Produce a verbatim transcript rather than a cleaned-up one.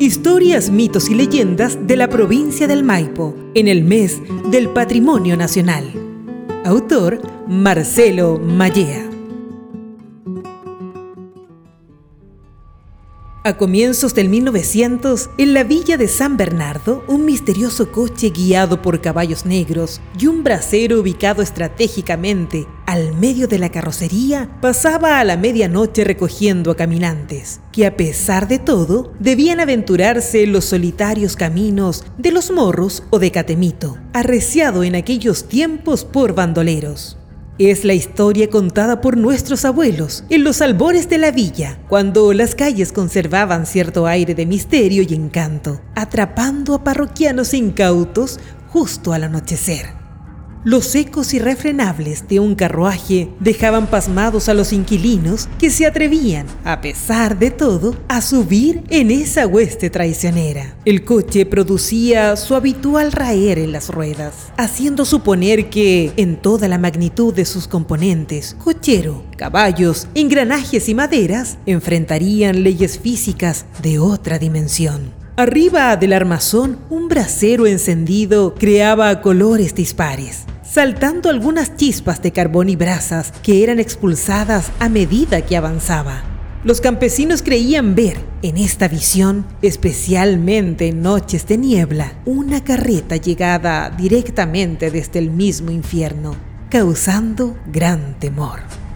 Historias, mitos y leyendas de la provincia del Maipo en el mes del Patrimonio Nacional. Autor Marcelo Mallea. A comienzos del mil novecientos, en la villa de San Bernardo, un misterioso coche guiado por caballos negros y un brasero ubicado estratégicamente al medio de la carrocería pasaba a la medianoche recogiendo a caminantes, que a pesar de todo, debían aventurarse en los solitarios caminos de Los Morros o de Catemito, arreciado en aquellos tiempos por bandoleros. Es la historia contada por nuestros abuelos en los albores de la villa, cuando las calles conservaban cierto aire de misterio y encanto, atrapando a parroquianos incautos justo al anochecer. Los ecos irrefrenables de un carruaje dejaban pasmados a los inquilinos que se atrevían, a pesar de todo, a subir en esa hueste traicionera. El coche producía su habitual raer en las ruedas, haciendo suponer que, en toda la magnitud de sus componentes, cochero, caballos, engranajes y maderas, enfrentarían leyes físicas de otra dimensión. Arriba del armazón, un brasero encendido creaba colores dispares, saltando algunas chispas de carbón y brasas que eran expulsadas a medida que avanzaba. Los campesinos creían ver en esta visión, especialmente en noches de niebla, una carreta llegada directamente desde el mismo infierno, causando gran temor.